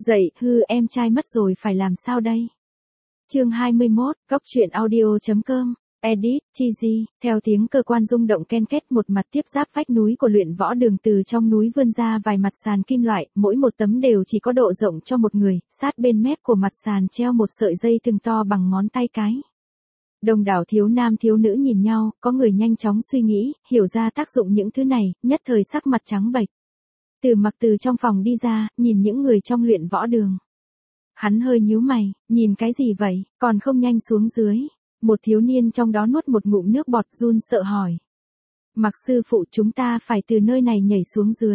Dậy, em trai mất rồi phải làm sao đây? Chương 21, Góc truyện audio.com, edit, Chizy, theo tiếng cơ quan rung động ken két một mặt tiếp giáp vách núi của luyện võ đường từ trong núi vươn ra vài mặt sàn kim loại, mỗi một tấm đều chỉ có độ rộng cho một người, sát bên mép của mặt sàn treo một sợi dây thừng to bằng ngón tay cái. Đông đảo thiếu nam thiếu nữ nhìn nhau, có người nhanh chóng suy nghĩ, hiểu ra tác dụng những thứ này, nhất thời sắc mặt trắng bệch. Từ Mặc từ trong phòng đi ra, nhìn những người trong luyện võ đường. Hắn hơi nhíu mày, nhìn cái gì vậy, còn không nhanh xuống dưới. Một thiếu niên trong đó nuốt một ngụm nước bọt run sợ hỏi. Mặc sư phụ, chúng ta phải từ nơi này nhảy xuống dưới.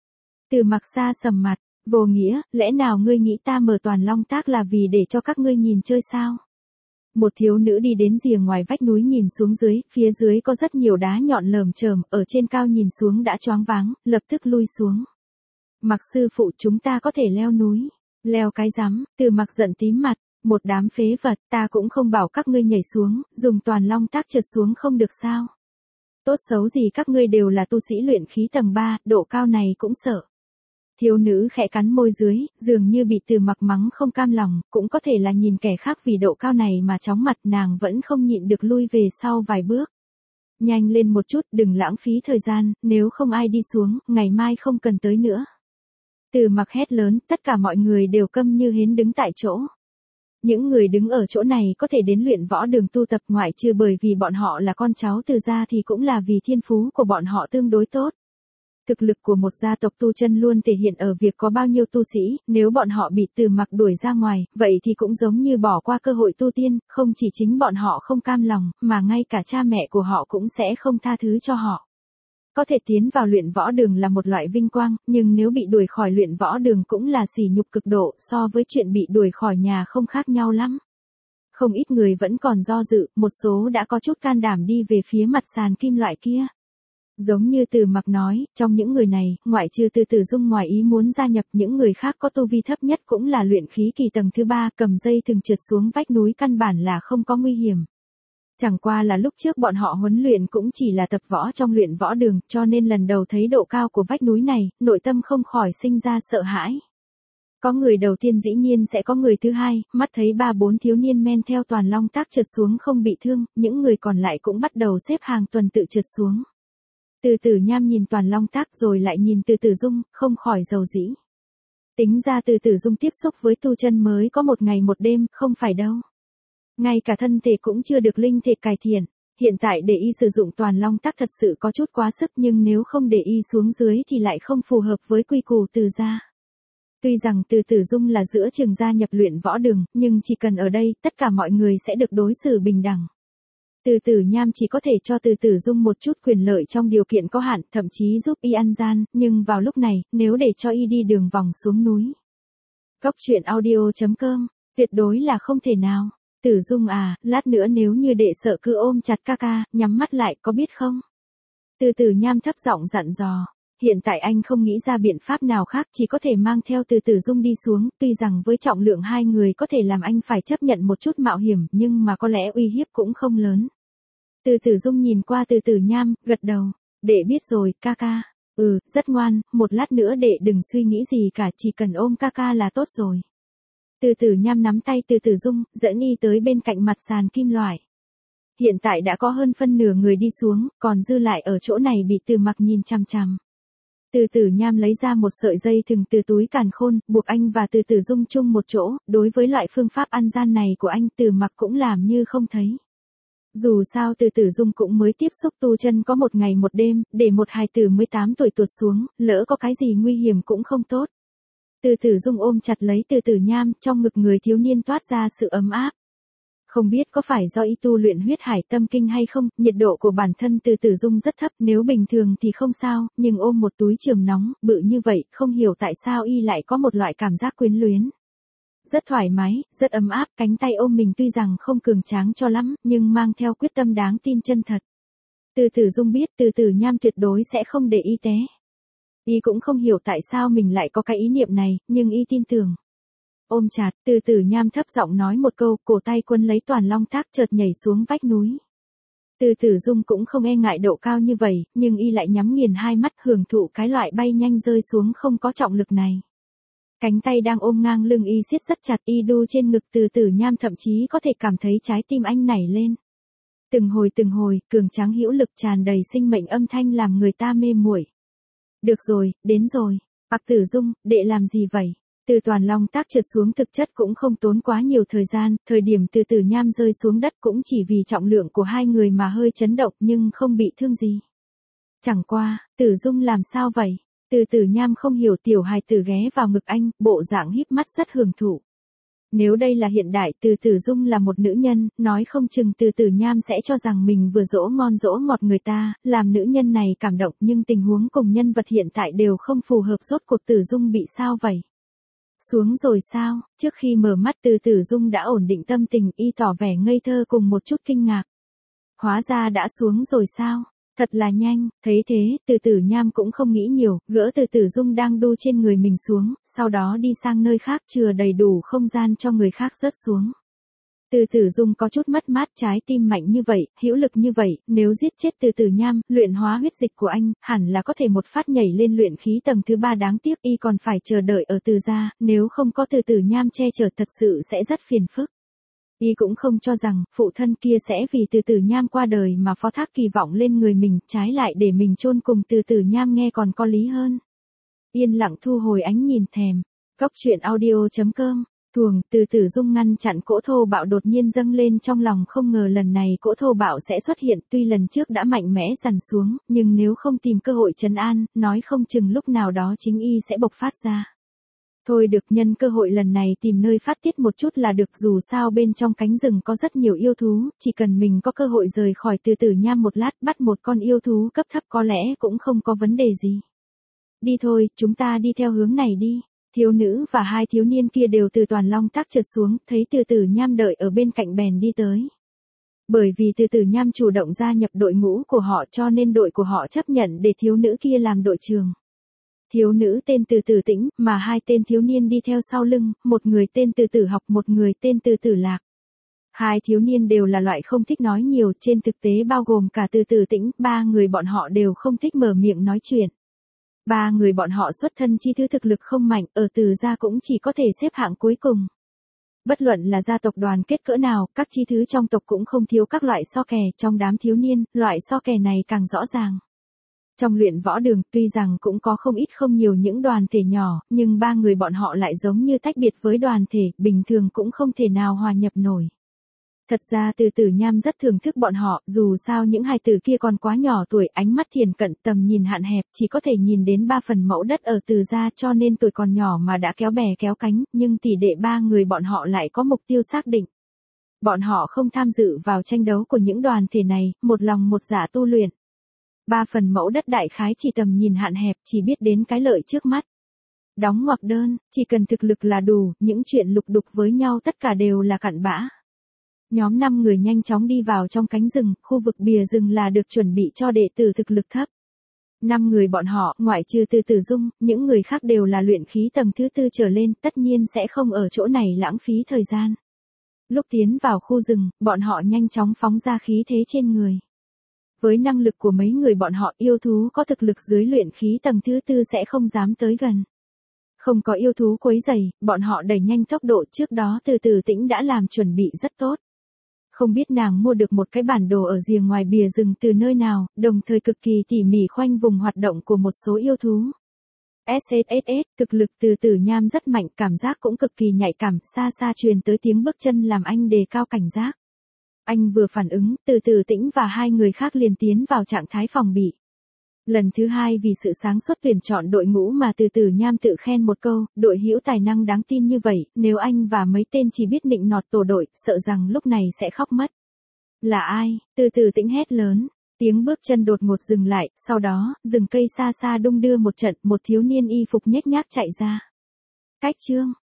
Từ Mặc xa sầm mặt, vô nghĩa, lẽ nào ngươi nghĩ ta mở toàn long tác là vì để cho các ngươi nhìn chơi sao? Một thiếu nữ đi đến rìa ngoài vách núi nhìn xuống dưới, phía dưới có rất nhiều đá nhọn lởm chởm, ở trên cao nhìn xuống đã choáng váng, lập tức lui xuống. Mặc sư phụ, chúng ta có thể leo núi. Leo cái rắm, Từ Mặc giận tím mặt, một đám phế vật, ta cũng không bảo các ngươi nhảy xuống, dùng toàn long tác trượt xuống không được sao? Tốt xấu gì các ngươi đều là tu sĩ luyện khí tầng 3, độ cao này cũng sợ. Thiếu nữ khẽ cắn môi dưới, dường như bị Từ Mặc mắng không cam lòng, cũng có thể là nhìn kẻ khác vì độ cao này mà chóng mặt, nàng vẫn không nhịn được lui về sau vài bước. Nhanh lên một chút, đừng lãng phí thời gian, nếu không ai đi xuống, ngày mai không cần tới nữa. Từ Mặc hét lớn, tất cả mọi người đều câm như hến đứng tại chỗ. Những người đứng ở chỗ này có thể đến luyện võ đường tu tập, ngoại trừ bởi vì bọn họ là con cháu Từ gia thì cũng là vì thiên phú của bọn họ tương đối tốt. Thực lực của một gia tộc tu chân luôn thể hiện ở việc có bao nhiêu tu sĩ, nếu bọn họ bị Từ Mặc đuổi ra ngoài, vậy thì cũng giống như bỏ qua cơ hội tu tiên, không chỉ chính bọn họ không cam lòng, mà ngay cả cha mẹ của họ cũng sẽ không tha thứ cho họ. Có thể tiến vào luyện võ đường là một loại vinh quang, nhưng nếu bị đuổi khỏi luyện võ đường cũng là sỉ nhục cực độ, so với chuyện bị đuổi khỏi nhà không khác nhau lắm. Không ít người vẫn còn do dự, một số đã có chút can đảm đi về phía mặt sàn kim loại kia. Giống như Từ Mặc nói, trong những người này, ngoại trừ Từ Tử Dung ngoài ý muốn gia nhập, những người khác có tu vi thấp nhất cũng là luyện khí kỳ tầng thứ 3, cầm dây thừng trượt xuống vách núi căn bản là không có nguy hiểm. Chẳng qua là lúc trước bọn họ huấn luyện cũng chỉ là tập võ trong luyện võ đường, cho nên lần đầu thấy độ cao của vách núi này, nội tâm không khỏi sinh ra sợ hãi. Có người đầu tiên dĩ nhiên sẽ có người thứ hai, mắt thấy 3-4 thiếu niên men theo toàn long tác trượt xuống không bị thương, những người còn lại cũng bắt đầu xếp hàng tuần tự trượt xuống. Từ Tử Nham nhìn toàn long tác rồi lại nhìn Từ Tử Dung, không khỏi dầu dĩ. Tính ra Từ Tử Dung tiếp xúc với tu chân mới có một ngày một đêm, không phải đâu. Ngay cả thân thể cũng chưa được linh thể cải thiện, hiện tại để y sử dụng toàn long tác thật sự có chút quá sức, nhưng nếu không để y xuống dưới thì lại không phù hợp với quy củ Từ gia. Tuy rằng Từ Tử Dung là giữa trường gia nhập luyện võ đường, nhưng chỉ cần ở đây, tất cả mọi người sẽ được đối xử bình đẳng. Từ Tử Nham chỉ có thể cho Từ Tử Dung một chút quyền lợi trong điều kiện có hạn, thậm chí giúp y ăn gian, nhưng vào lúc này, nếu để cho y đi đường vòng xuống núi. Góc truyện audio.com, tuyệt đối là không thể nào. Tử Dung à, lát nữa nếu như đệ sợ cứ ôm chặt ca ca, nhắm mắt lại có biết không? Từ Tử Nham thấp giọng dặn dò. Hiện tại anh không nghĩ ra biện pháp nào khác, chỉ có thể mang theo Từ Tử Dung đi xuống, tuy rằng với trọng lượng hai người có thể làm anh phải chấp nhận một chút mạo hiểm, nhưng mà có lẽ uy hiếp cũng không lớn. Từ Tử Dung nhìn qua Từ Tử Nham, gật đầu. Đệ biết rồi, ca ca. Rất ngoan, một lát nữa đệ đừng suy nghĩ gì cả, chỉ cần ôm ca ca là tốt rồi. Từ Tử Nham nắm tay Từ Tử Dung, dẫn y tới bên cạnh mặt sàn kim loại. Hiện tại đã có hơn phân nửa người đi xuống, còn dư lại ở chỗ này bị Từ Mặc nhìn chằm chằm. Từ Tử Nham lấy ra một sợi dây thừng từ túi càn khôn, buộc anh và Từ Tử Dung chung một chỗ, đối với loại phương pháp ăn gian này của anh Từ Mặc cũng làm như không thấy. Dù sao Từ Tử Dung cũng mới tiếp xúc tu chân có một ngày một đêm, để một hài tử 18 tuổi tuột xuống, lỡ có cái gì nguy hiểm cũng không tốt. Từ Tử Dung ôm chặt lấy Từ Tử Nham, trong ngực người thiếu niên toát ra sự ấm áp. Không biết có phải do y tu luyện huyết hải tâm kinh hay không, nhiệt độ của bản thân Từ Tử Dung rất thấp, nếu bình thường thì không sao, nhưng ôm một túi chườm nóng, bự như vậy, không hiểu tại sao y lại có một loại cảm giác quyến luyến. Rất thoải mái, rất ấm áp, cánh tay ôm mình tuy rằng không cường tráng cho lắm, nhưng mang theo quyết tâm đáng tin chân thật. Từ Tử Dung biết Từ Tử Nham tuyệt đối sẽ không để y té. Y cũng không hiểu tại sao mình lại có cái ý niệm này, nhưng y tin tưởng. Ôm chặt, Từ Tử Nham thấp giọng nói một câu, cổ tay quấn lấy toàn long tác chợt nhảy xuống vách núi. Từ Tử Dung cũng không e ngại độ cao như vậy, nhưng y lại nhắm nghiền hai mắt hưởng thụ cái loại bay nhanh rơi xuống không có trọng lực này. Cánh tay đang ôm ngang lưng y siết rất chặt, y đu trên ngực Từ Tử Nham thậm chí có thể cảm thấy trái tim anh nảy lên. Từng hồi, cường tráng hữu lực tràn đầy sinh mệnh âm thanh làm người ta mê muội. Được rồi, đến rồi. Bạc Tử Dung, đệ làm gì vậy? Từ Toàn Long Tác trượt xuống thực chất cũng không tốn quá nhiều thời gian, thời điểm Từ Tử Nham rơi xuống đất cũng chỉ vì trọng lượng của hai người mà hơi chấn động nhưng không bị thương gì. Chẳng qua, Tử Dung làm sao vậy? Từ Tử Nham không hiểu, tiểu hài tử ghé vào ngực anh, bộ dạng híp mắt rất hưởng thụ. Nếu đây là hiện đại, Từ Tử Dung là một nữ nhân, nói không chừng Từ Tử Nham sẽ cho rằng mình vừa dỗ ngon dỗ ngọt người ta, làm nữ nhân này cảm động, nhưng tình huống cùng nhân vật hiện tại đều không phù hợp. Rốt cuộc Tử Dung bị sao vậy? Xuống rồi sao? Trước khi mở mắt Từ Tử Dung đã ổn định tâm tình, y tỏ vẻ ngây thơ cùng một chút kinh ngạc. Hóa ra đã xuống rồi sao? Thật là nhanh. Thấy thế, Từ Tử Nham cũng không nghĩ nhiều, gỡ Từ Tử Dung đang đu trên người mình xuống, sau đó đi sang nơi khác chừa đầy đủ không gian cho người khác rớt xuống. Từ Tử Dung có chút mất mát, trái tim mạnh như vậy, hữu lực như vậy, nếu giết chết Từ Tử Nham, luyện hóa huyết dịch của anh, hẳn là có thể một phát nhảy lên luyện khí tầng thứ 3, đáng tiếc y còn phải chờ đợi ở Từ gia, nếu không có Từ Tử Nham che chở thật sự sẽ rất phiền phức. Y cũng không cho rằng, phụ thân kia sẽ vì Từ Tử Nham qua đời mà phó thác kỳ vọng lên người mình, trái lại để mình chôn cùng Từ Tử Nham nghe còn có lý hơn. Yên lặng thu hồi ánh nhìn thèm. Cốc truyện audio.com. Thuồng, Từ Tử Dung ngăn chặn cỗ thô bạo đột nhiên dâng lên trong lòng, không ngờ lần này cỗ thô bạo sẽ xuất hiện, tuy lần trước đã mạnh mẽ dằn xuống, nhưng nếu không tìm cơ hội trấn an, nói không chừng lúc nào đó chính y sẽ bộc phát ra. Thôi được, nhân cơ hội lần này tìm nơi phát tiết một chút là được, dù sao bên trong cánh rừng có rất nhiều yêu thú, chỉ cần mình có cơ hội rời khỏi Từ Tử Nham một lát, bắt một con yêu thú cấp thấp có lẽ cũng không có vấn đề gì. Đi thôi, chúng ta đi theo hướng này đi. Thiếu nữ và hai thiếu niên kia đều từ Toàn Long Tác trượt xuống, thấy Từ Tử Nham đợi ở bên cạnh bèn đi tới. Bởi vì Từ Tử Nham chủ động gia nhập đội ngũ của họ cho nên đội của họ chấp nhận để thiếu nữ kia làm đội trưởng. Thiếu nữ tên Từ Tử Tĩnh, mà hai tên thiếu niên đi theo sau lưng, một người tên Từ Tử Học, một người tên Từ Tử Lạc. Hai thiếu niên đều là loại không thích nói nhiều, trên thực tế bao gồm cả Từ Tử Tĩnh, ba người bọn họ đều không thích mở miệng nói chuyện. Ba người bọn họ xuất thân chi thứ thực lực không mạnh, ở Từ gia cũng chỉ có thể xếp hạng cuối cùng. Bất luận là gia tộc đoàn kết cỡ nào, các chi thứ trong tộc cũng không thiếu các loại so kè, trong đám thiếu niên, loại so kè này càng rõ ràng. Trong luyện võ đường, tuy rằng cũng có không ít không nhiều những đoàn thể nhỏ, nhưng ba người bọn họ lại giống như tách biệt với đoàn thể, bình thường cũng không thể nào hòa nhập nổi. Thật ra Từ Tử Nham rất thưởng thức bọn họ, dù sao những hài tử kia còn quá nhỏ tuổi, ánh mắt thiền cận, tầm nhìn hạn hẹp, chỉ có thể nhìn đến 3 phần mẫu đất ở Từ gia, cho nên tuổi còn nhỏ mà đã kéo bè kéo cánh, nhưng tỷ đệ ba người bọn họ lại có mục tiêu xác định. Bọn họ không tham dự vào tranh đấu của những đoàn thể này, một lòng một dạ tu luyện. 3 phần mẫu đất đại khái chỉ tầm nhìn hạn hẹp, chỉ biết đến cái lợi trước mắt. Đóng ngoặc đơn, chỉ cần thực lực là đủ, những chuyện lục đục với nhau tất cả đều là cặn bã. Nhóm 5 người nhanh chóng đi vào trong cánh rừng, khu vực bìa rừng là được chuẩn bị cho đệ tử thực lực thấp. 5 người bọn họ, ngoại trừ Từ Tử Dung, những người khác đều là luyện khí tầng thứ 4 trở lên, tất nhiên sẽ không ở chỗ này lãng phí thời gian. Lúc tiến vào khu rừng, bọn họ nhanh chóng phóng ra khí thế trên người. Với năng lực của mấy người bọn họ, yêu thú có thực lực dưới luyện khí tầng thứ 4 sẽ không dám tới gần. Không có yêu thú quấy rầy, bọn họ đẩy nhanh tốc độ, trước đó Từ Tử Tĩnh đã làm chuẩn bị rất tốt. Không biết nàng mua được một cái bản đồ ở rìa ngoài bìa rừng từ nơi nào, đồng thời cực kỳ tỉ mỉ khoanh vùng hoạt động của một số yêu thú. SSSS, thực lực Từ Tử Nham rất mạnh, cảm giác cũng cực kỳ nhạy cảm, xa xa truyền tới tiếng bước chân làm anh đề cao cảnh giác. Anh vừa phản ứng, Từ Tử Tĩnh và hai người khác liền tiến vào trạng thái phòng bị. Lần thứ hai vì sự sáng suốt tuyển chọn đội ngũ mà Từ Tử Nham tự khen một câu, đội hữu tài năng đáng tin như vậy, nếu anh và mấy tên chỉ biết nịnh nọt tổ đội, sợ rằng lúc này sẽ khóc mất. Là ai? Từ Tử Tĩnh hét lớn. Tiếng bước chân đột ngột dừng lại, sau đó, rừng cây xa xa đung đưa một trận, một thiếu niên y phục nhếch nhác chạy ra. Cách Trương,